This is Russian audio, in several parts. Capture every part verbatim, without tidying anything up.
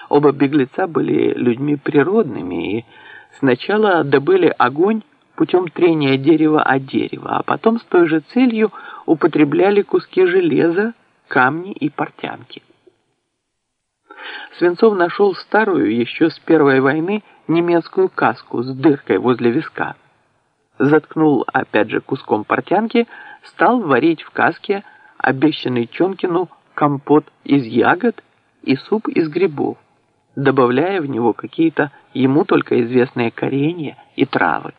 Оба беглеца были людьми природными и сначала добыли огонь путем трения дерева о дерево, а потом с той же целью употребляли куски железа, камни и портянки. Свинцов нашел старую еще с Первой войны немецкую каску с дыркой возле виска. Заткнул опять же куском портянки, стал варить в каске обещанный Чонкину компот из ягод и суп из грибов, добавляя в него какие-то ему только известные коренья и травы.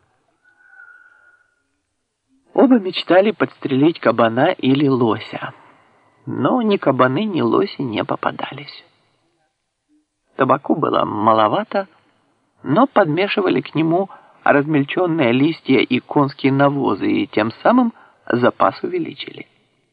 Оба мечтали подстрелить кабана или лося, но ни кабаны, ни лоси не попадались. Табаку было маловато, но подмешивали к нему размельченные листья и конские навозы, и тем самым запас увеличили.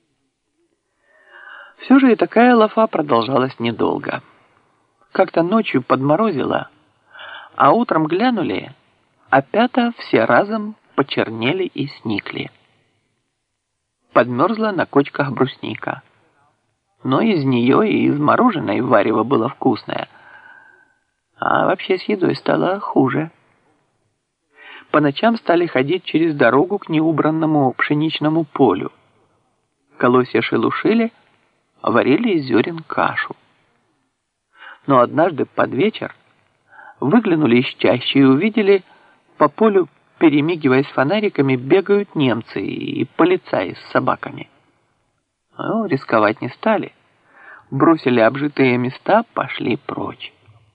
Все же и такая лафа продолжалась недолго. Как-то ночью подморозило, а утром глянули, а пята все разом почернели и сникли. Подмерзла на кочках брусника, но из нее и из мороженой варево было вкусное, а вообще с едой стало хуже. По ночам стали ходить через дорогу к неубранному пшеничному полю. Колосья шелушили, варили из зерен кашу. Но однажды под вечер выглянули из чащи и увидели, по полю, перемигиваясь фонариками, бегают немцы и полицаи с собаками. Ну, рисковать не стали. Бросили обжитые места, пошли прочь.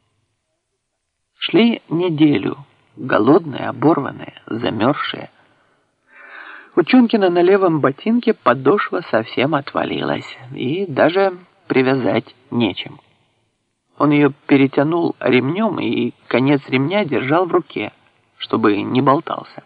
Шли неделю, голодные, оборванные, замерзшие. У Чонкина на левом ботинке подошва совсем отвалилась, и даже привязать нечем. Он ее перетянул ремнем и конец ремня держал в руке, чтобы не болтался.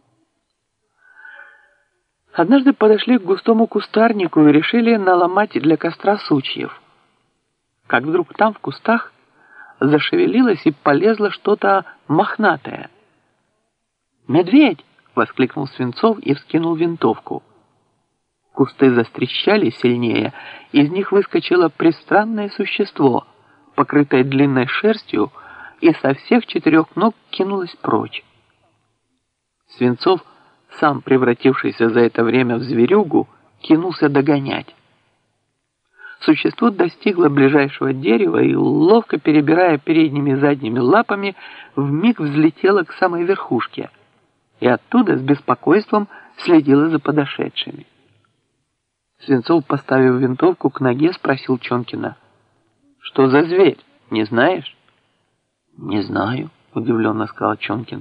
Однажды подошли к густому кустарнику и решили наломать для костра сучьев. Как вдруг там в кустах зашевелилось и полезло что-то мохнатое. «Медведь!» — воскликнул Свинцов и вскинул винтовку. Кусты застрещали сильнее, из них выскочило пристранное существо, покрытое длинной шерстью, и со всех четырех ног кинулось прочь. Свинцов, сам превратившийся за это время в зверюгу, кинулся догонять. Существо достигло ближайшего дерева и, ловко перебирая передними и задними лапами, вмиг взлетело к самой верхушке и оттуда с беспокойством следило за подошедшими. Свинцов, поставив винтовку к ноге, спросил Чонкина: «Что за зверь, не знаешь?» «Не знаю», — удивленно сказал Чонкин.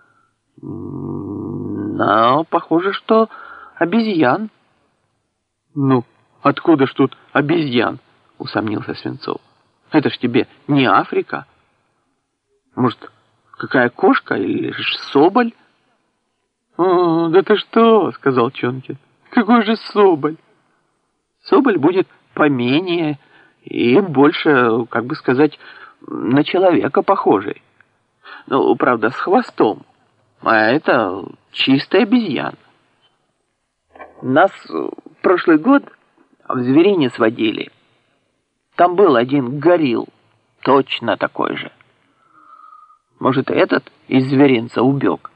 «Но похоже, что обезьян». «Ну, откуда ж тут обезьян?» — усомнился Свинцов. «Это ж тебе не Африка. Может, какая кошка или соболь?» «О, да ты что?» — сказал Чонкин. «Какой же соболь? Соболь будет поменее и больше, как бы сказать, на человека похожий. Ну, правда, с хвостом. А это чистая обезьяна. Нас прошлый год в зверине сводили. Там был один горилл, точно такой же. Может, этот из зверинца убег?»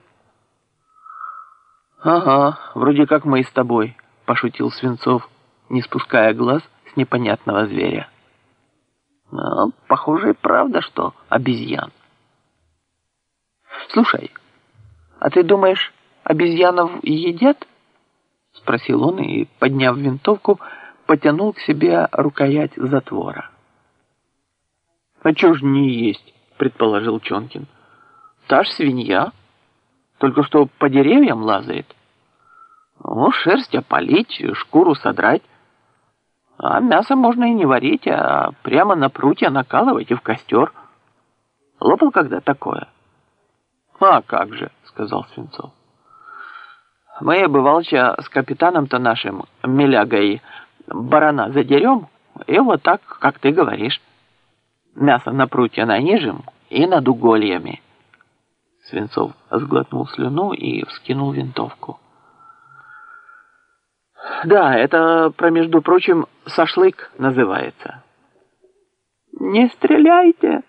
«Ага, вроде как мы с тобой», — пошутил Свинцов, не спуская глаз с непонятного зверя. «Но, похоже, и правда, что обезьян». «Слушай, а ты думаешь, обезьянов едят?» — спросил он и, подняв винтовку, потянул к себе рукоять затвора. «А чё ж не есть?» — предположил Чонкин. «Та ж свинья, только что по деревьям лазает. Ну, шерсть опалить, шкуру содрать. А мясо можно и не варить, а прямо на прутья накалывать и в костер. Лопал когда такое?» «А как же», — сказал Свинцов. «Мы, бывалча, с капитаном-то нашим, Мелягой, барана задерем, и вот так, как ты говоришь. Мясо на прутья нанижем и над угольями». Свинцов сглотнул слюну и вскинул винтовку. «Да, это, про между прочим, шашлык называется». «Не стреляйте!»